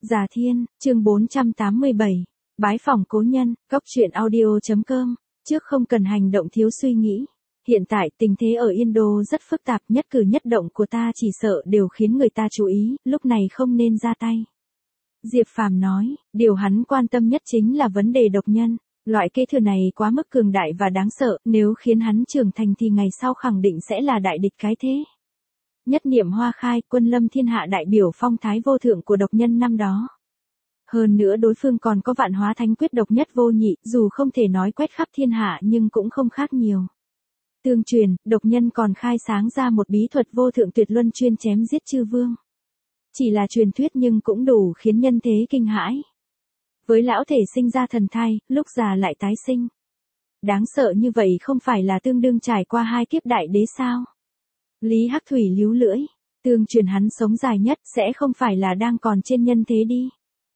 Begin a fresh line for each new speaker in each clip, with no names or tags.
Già Thiên, chương 487. Bái phỏng cố nhân, góc truyện audio.com. Trước không cần hành động thiếu suy nghĩ. Hiện tại tình thế ở Indo rất phức tạp, nhất cử nhất động của ta chỉ sợ đều khiến người ta chú ý, lúc này không nên ra tay. Diệp Phàm nói, điều hắn quan tâm nhất chính là vấn đề độc nhân. Loại kế thừa này quá mức cường đại và đáng sợ, nếu khiến hắn trưởng thành thì ngày sau khẳng định sẽ là đại địch cái thế. Nhất niệm hoa khai, quân lâm thiên hạ đại biểu phong thái vô thượng của độc nhân năm đó. Hơn nữa đối phương còn có vạn hóa thánh quyết độc nhất vô nhị, dù không thể nói quét khắp thiên hạ nhưng cũng không khác nhiều. Tương truyền, độc nhân còn khai sáng ra một bí thuật vô thượng tuyệt luân chuyên chém giết chư vương. Chỉ là truyền thuyết nhưng cũng đủ khiến nhân thế kinh hãi. Với lão thể sinh ra thần thai, lúc già lại tái sinh. Đáng sợ như vậy không phải là tương đương trải qua 2 kiếp đại đế sao? Lý Hắc Thủy líu lưỡi, tương truyền hắn sống dài nhất sẽ không phải là đang còn trên nhân thế đi.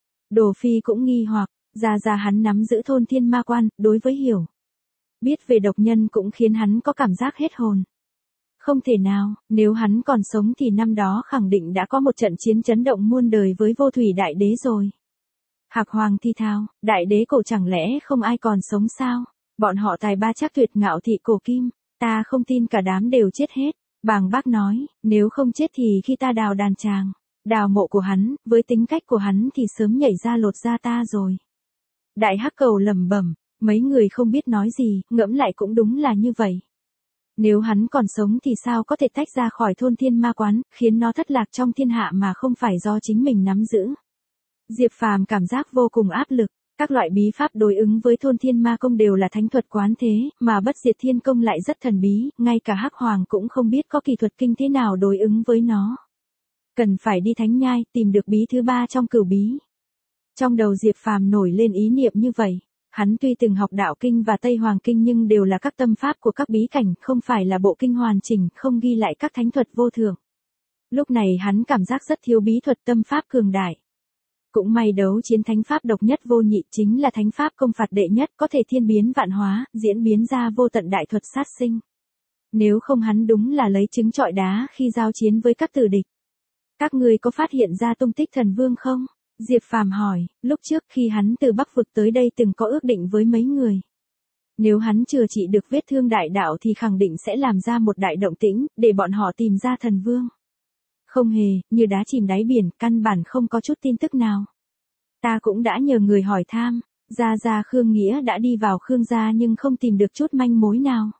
Đồ Phi cũng nghi hoặc, ra hắn nắm giữ thôn thiên ma quan, đối với hiểu biết về độc nhân cũng khiến hắn có cảm giác hết hồn. Không thể nào, nếu hắn còn sống thì năm đó khẳng định đã có một trận chiến chấn động muôn đời với vô thủy đại đế rồi. Hạc Hoàng thi thao, đại đế cổ chẳng lẽ không ai còn sống sao? Bọn họ tài ba chắc tuyệt ngạo thị cổ kim, ta không tin cả đám đều chết hết. Bàng Bác nói, nếu không chết thì khi ta đào đàn tràng, đào mộ của hắn, với tính cách của hắn thì sớm nhảy ra lột da ta rồi. Đại Hắc Cầu lẩm bẩm, mấy người không biết nói gì, ngẫm lại cũng đúng là như vậy. Nếu hắn còn sống thì sao có thể tách ra khỏi thôn thiên ma quán, khiến nó thất lạc trong thiên hạ mà không phải do chính mình nắm giữ. Diệp Phàm cảm giác vô cùng áp lực. Các loại bí pháp đối ứng với thôn thiên ma công đều là thánh thuật quán thế, mà bất diệt thiên công lại rất thần bí, ngay cả Hắc Hoàng cũng không biết có kỳ thuật kinh thế nào đối ứng với nó. Cần phải đi thánh nhai, tìm được bí thứ 3 trong cửu bí. Trong đầu Diệp Phàm nổi lên ý niệm như vậy. Hắn tuy từng học đạo kinh và Tây Hoàng kinh nhưng đều là các tâm pháp của các bí cảnh, không phải là bộ kinh hoàn chỉnh, không ghi lại các thánh thuật vô thượng. Lúc này hắn cảm giác rất thiếu bí thuật tâm pháp cường đại. Cũng may đấu chiến thánh pháp độc nhất vô nhị chính là thánh pháp công phạt đệ nhất, có thể thiên biến vạn hóa, diễn biến ra vô tận đại thuật sát sinh. Nếu không hắn đúng là lấy trứng trọi đá khi giao chiến với các tử địch. Các người có phát hiện ra tung tích thần vương không? Diệp Phàm hỏi, lúc trước khi hắn từ Bắc vực tới đây từng có ước định với mấy người. Nếu hắn chữa trị được vết thương đại đạo thì khẳng định sẽ làm ra một đại động tĩnh, để bọn họ tìm ra thần vương. Không hề, như đá chìm đáy biển, căn bản không có chút tin tức nào. Ta cũng đã nhờ người hỏi thăm, ra Khương Nghĩa đã đi vào Khương gia nhưng không tìm được chút manh mối nào.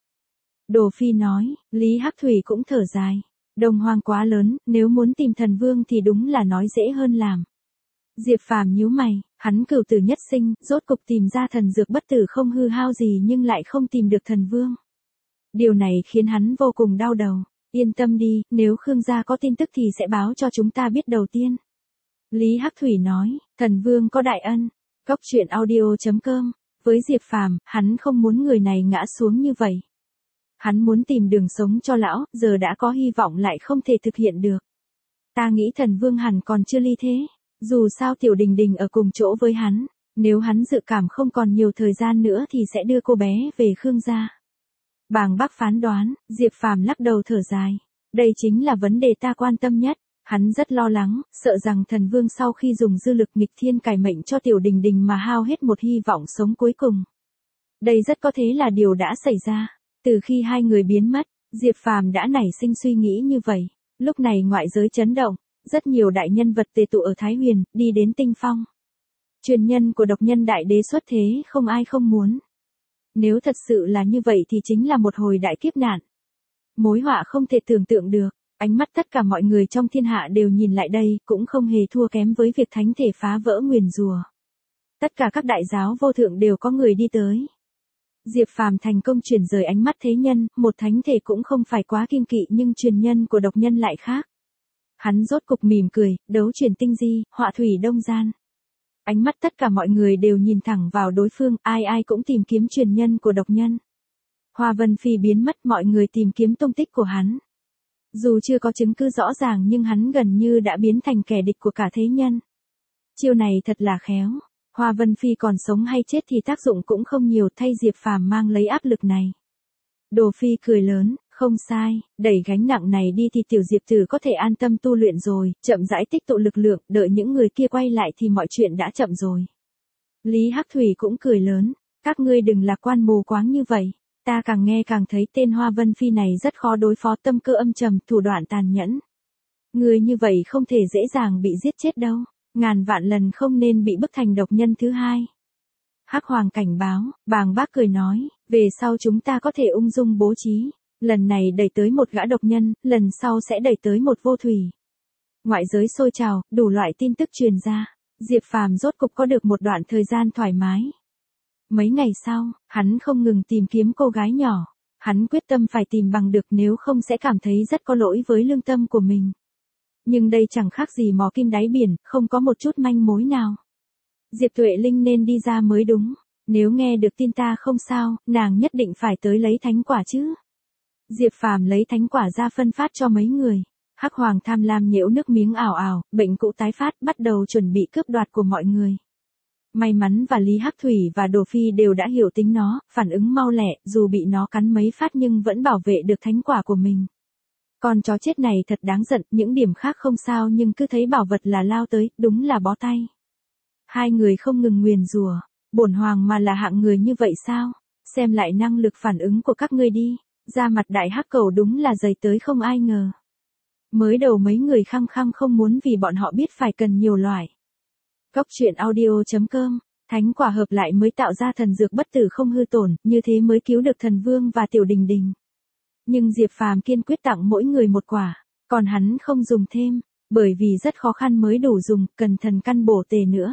Đồ Phi nói, Lý Hắc Thủy cũng thở dài. Đông Hoang quá lớn, nếu muốn tìm thần vương thì đúng là nói dễ hơn làm. Diệp Phàm nhíu mày, hắn cửu tử nhất sinh, rốt cục tìm ra thần dược bất tử không hư hao gì nhưng lại không tìm được thần vương. Điều này khiến hắn vô cùng đau đầu. Yên tâm đi, nếu Khương gia có tin tức thì sẽ báo cho chúng ta biết đầu tiên. Lý Hắc Thủy nói, thần vương có đại ân. Góc truyện audio.com. Với Diệp Phàm, hắn không muốn người này ngã xuống như vậy. Hắn muốn tìm đường sống cho lão, giờ đã có hy vọng lại không thể thực hiện được. Ta nghĩ thần vương hẳn còn chưa ly thế. Dù sao Tiểu Đình Đình ở cùng chỗ với hắn, nếu hắn dự cảm không còn nhiều thời gian nữa thì sẽ đưa cô bé về Khương gia. Bàng Bác phán đoán, Diệp Phàm lắc đầu thở dài. Đây chính là vấn đề ta quan tâm nhất. Hắn rất lo lắng, sợ rằng thần vương sau khi dùng dư lực nghịch thiên cải mệnh cho Tiểu Đình Đình mà hao hết một hy vọng sống cuối cùng. Đây rất có thể là điều đã xảy ra. Từ khi 2 người biến mất, Diệp Phàm đã nảy sinh suy nghĩ như vậy. Lúc này ngoại giới chấn động. Rất nhiều đại nhân vật tề tụ ở Thái Huyền, đi đến Tinh Phong. Truyền nhân của độc nhân đại đế xuất thế không ai không muốn. Nếu thật sự là như vậy thì chính là một hồi đại kiếp nạn. Mối họa không thể tưởng tượng được, ánh mắt tất cả mọi người trong thiên hạ đều nhìn lại đây, cũng không hề thua kém với việc thánh thể phá vỡ nguyền rủa. Tất cả các đại giáo vô thượng đều có người đi tới. Diệp Phàm thành công chuyển rời ánh mắt thế nhân, một thánh thể cũng không phải quá kiêng kỵ nhưng truyền nhân của độc nhân lại khác. Hắn rốt cục mỉm cười, đấu chuyển tinh di, họa thủy đông gian. Ánh mắt tất cả mọi người đều nhìn thẳng vào đối phương, ai cũng tìm kiếm truyền nhân của độc nhân. Hoa Vân Phi biến mất, mọi người tìm kiếm tung tích của hắn. Dù chưa có chứng cứ rõ ràng nhưng hắn gần như đã biến thành kẻ địch của cả thế nhân. Chiêu này thật là khéo. Hoa Vân Phi còn sống hay chết thì tác dụng cũng không nhiều, thay Diệp Phàm mang lấy áp lực này. Đồ Phi cười lớn, Không sai, đẩy gánh nặng này đi thì tiểu Diệp Tử có thể an tâm tu luyện rồi, chậm rãi tích tụ lực lượng, đợi những người kia quay lại thì mọi chuyện đã chậm rồi. Lý Hắc Thủy cũng cười lớn, các ngươi đừng lạc quan mù quáng như vậy, ta càng nghe càng thấy tên Hoa Vân Phi này rất khó đối phó, tâm cơ âm trầm, thủ đoạn tàn nhẫn. Người như vậy không thể dễ dàng bị giết chết đâu, ngàn vạn lần không nên bị bức thành độc nhân thứ hai. Hắc Hoàng cảnh báo, Bàng Bác cười nói, về sau chúng ta có thể ung dung bố trí, lần này đẩy tới một gã độc nhân, lần sau sẽ đẩy tới một vô thủy. Ngoại giới sôi trào, đủ loại tin tức truyền ra, Diệp Phàm rốt cục có được một đoạn thời gian thoải mái. Mấy ngày sau, hắn không ngừng tìm kiếm cô gái nhỏ, hắn quyết tâm phải tìm bằng được, nếu không sẽ cảm thấy rất có lỗi với lương tâm của mình. Nhưng đây chẳng khác gì mò kim đáy biển, không có một chút manh mối nào. Diệp Tuệ Linh nên đi ra mới đúng, nếu nghe được tin ta không sao, nàng nhất định phải tới lấy thánh quả chứ. Diệp Phàm lấy thánh quả ra phân phát cho mấy người. Hắc Hoàng tham lam nhễu nước miếng ảo ảo, bệnh cũ tái phát, bắt đầu chuẩn bị cướp đoạt của mọi người. May mắn và Lý Hắc Thủy và Đồ Phi đều đã hiểu tính nó, phản ứng mau lẹ, dù bị nó cắn mấy phát nhưng vẫn bảo vệ được thánh quả của mình. Con chó chết này thật đáng giận, những điểm khác không sao nhưng cứ thấy bảo vật là lao tới, đúng là bó tay. Hai người không ngừng nguyền rủa, bổn hoàng mà là hạng người như vậy sao? Xem lại năng lực phản ứng của các ngươi đi, da mặt đại hắc cầu đúng là dày tới không ai ngờ. Mới đầu mấy người khăng khăng không muốn vì bọn họ biết phải cần nhiều loại. Cốc truyện audio.com, thánh quả hợp lại mới tạo ra thần dược bất tử không hư tổn, như thế mới cứu được thần vương và tiểu đình đình. Nhưng Diệp Phàm kiên quyết tặng mỗi người một quả, còn hắn không dùng thêm, bởi vì rất khó khăn mới đủ dùng, cần thần căn bổ tề nữa.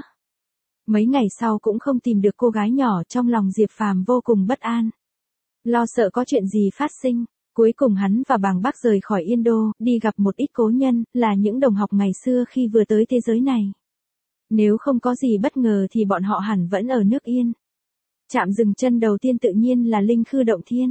Mấy ngày sau cũng không tìm được cô gái nhỏ, trong lòng Diệp Phàm vô cùng bất an. Lo sợ có chuyện gì phát sinh, cuối cùng hắn và Bàng Bác rời khỏi Yên Đô, đi gặp một ít cố nhân, là những đồng học ngày xưa khi vừa tới thế giới này. Nếu không có gì bất ngờ thì bọn họ hẳn vẫn ở nước Yên. Trạm dừng chân đầu tiên tự nhiên là Linh Khư Động Thiên.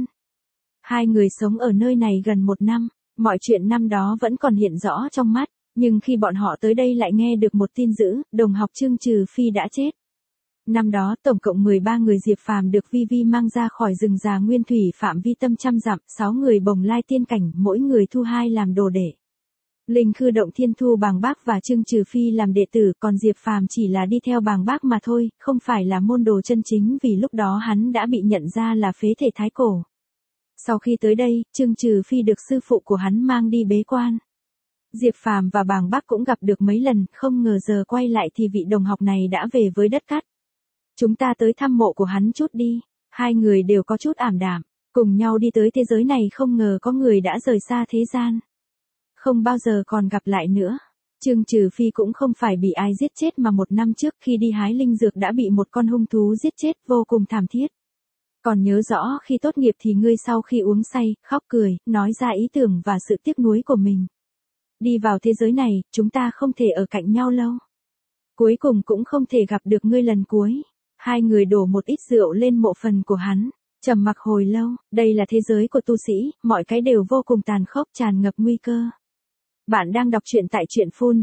Hai người sống ở nơi này gần 1 năm, mọi chuyện năm đó vẫn còn hiện rõ trong mắt, nhưng khi bọn họ tới đây lại nghe được một tin dữ, đồng học Trương Trừ Phi đã chết. Năm đó tổng cộng 13 người Diệp Phàm được Vi Vi mang ra khỏi rừng già nguyên thủy phạm vi tâm trăm dặm, 6 người bồng lai tiên cảnh, mỗi người thu 2 làm đồ đệ. Linh Khư Động Thiên thu Bàng Bác và Trương Trừ Phi làm đệ tử, còn Diệp Phàm chỉ là đi theo Bàng Bác mà thôi, không phải là môn đồ chân chính vì lúc đó hắn đã bị nhận ra là phế thể thái cổ. Sau khi tới đây, Trương Trừ Phi được sư phụ của hắn mang đi bế quan. Diệp Phàm và Bàng Bác cũng gặp được mấy lần, không ngờ giờ quay lại thì vị đồng học này đã về với đất cát. Chúng ta tới thăm mộ của hắn chút đi. Hai người đều có chút ảm đạm, cùng nhau đi tới thế giới này, không ngờ có người đã rời xa thế gian. Không bao giờ còn gặp lại nữa. Trương Trừ Phi cũng không phải bị ai giết chết mà 1 năm trước khi đi hái linh dược đã bị một con hung thú giết chết, vô cùng thảm thiết. Còn nhớ rõ khi tốt nghiệp thì ngươi sau khi uống say, khóc cười, nói ra ý tưởng và sự tiếc nuối của mình. Đi vào thế giới này, chúng ta không thể ở cạnh nhau lâu. Cuối cùng cũng không thể gặp được ngươi lần cuối. Hai người đổ một ít rượu lên mộ phần của hắn, trầm mặc hồi lâu, đây là thế giới của tu sĩ, mọi cái đều vô cùng tàn khốc, tràn ngập nguy cơ. Bạn đang đọc truyện tại truyện phun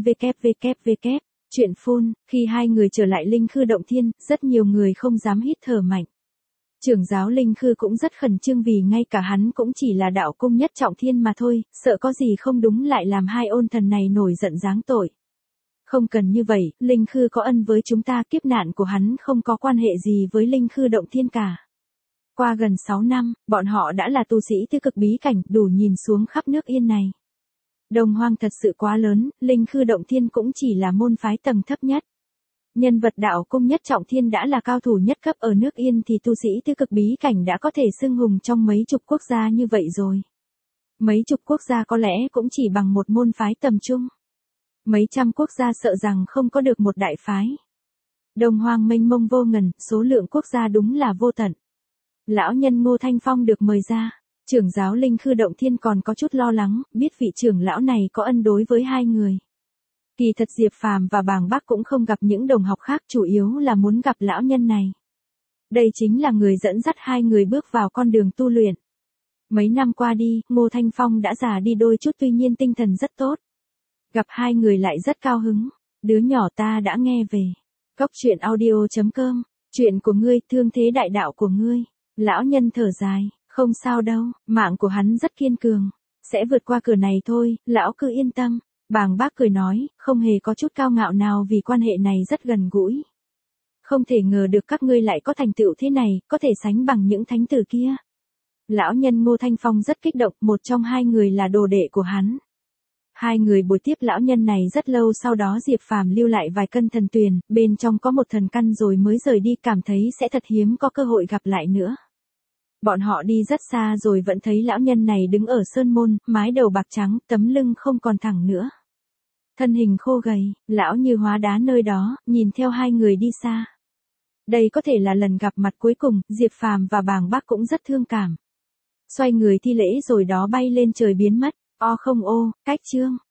www. Truyện phun, khi hai người trở lại Linh Khư Động Thiên, rất nhiều người không dám hít thở mạnh. Trưởng giáo Linh Khư cũng rất khẩn trương vì ngay cả hắn cũng chỉ là đạo cung nhất trọng thiên mà thôi, sợ có gì không đúng lại làm hai ôn thần này nổi giận giáng tội. Không cần như vậy, Linh Khư có ân với chúng ta, kiếp nạn của hắn không có quan hệ gì với Linh Khư Động Thiên cả. Qua gần 6 năm, bọn họ đã là tu sĩ tứ cực bí cảnh, đủ nhìn xuống khắp nước Yên này. Đông Hoang thật sự quá lớn, Linh Khư Động Thiên cũng chỉ là môn phái tầng thấp nhất. Nhân vật đạo cung nhất trọng thiên đã là cao thủ nhất cấp ở nước Yên thì tu sĩ tứ cực bí cảnh đã có thể xưng hùng trong mấy chục quốc gia như vậy rồi. Mấy chục quốc gia có lẽ cũng chỉ bằng một môn phái tầm trung. Mấy trăm quốc gia sợ rằng không có được một đại phái. Đông Hoang mênh mông vô ngần, số lượng quốc gia đúng là vô tận. Lão nhân Ngô Thanh Phong được mời ra, trưởng giáo Linh Khư Động Thiên còn có chút lo lắng, biết vị trưởng lão này có ân đối với hai người. Kỳ thật Diệp Phàm và Bàng Bác cũng không gặp những đồng học khác, chủ yếu là muốn gặp lão nhân này. Đây chính là người dẫn dắt hai người bước vào con đường tu luyện. Mấy năm qua đi, Ngô Thanh Phong đã già đi đôi chút tuy nhiên tinh thần rất tốt. Gặp hai người lại rất cao hứng. Đứa nhỏ ta đã nghe về. Cốc truyện audio.com, chuyện của ngươi, thương thế đại đạo của ngươi. Lão nhân thở dài, Không sao đâu, mạng của hắn rất kiên cường. Sẽ vượt qua cửa này thôi, lão cứ yên tâm. Bàng bác cười nói, không hề có chút cao ngạo nào vì quan hệ này rất gần gũi. Không thể ngờ được các ngươi lại có thành tựu thế này, có thể sánh bằng những thánh tử kia. Lão nhân Ngô Thanh Phong rất kích động, một trong hai người là đồ đệ của hắn. Hai người buổi tiếp lão nhân này rất lâu, sau đó Diệp Phàm lưu lại vài cân thần tuyền, bên trong có một thần căn rồi mới rời đi, cảm thấy sẽ thật hiếm có cơ hội gặp lại nữa. Bọn họ đi rất xa rồi vẫn thấy lão nhân này đứng ở sơn môn, mái đầu bạc trắng, tấm lưng không còn thẳng nữa. Thân hình khô gầy, lão như hóa đá nơi đó, nhìn theo hai người đi xa. Đây có thể là lần gặp mặt cuối cùng, Diệp Phàm và Bàng Bác cũng rất thương cảm. Xoay người thi lễ rồi đó bay lên trời biến mất. O không ô, cách chương.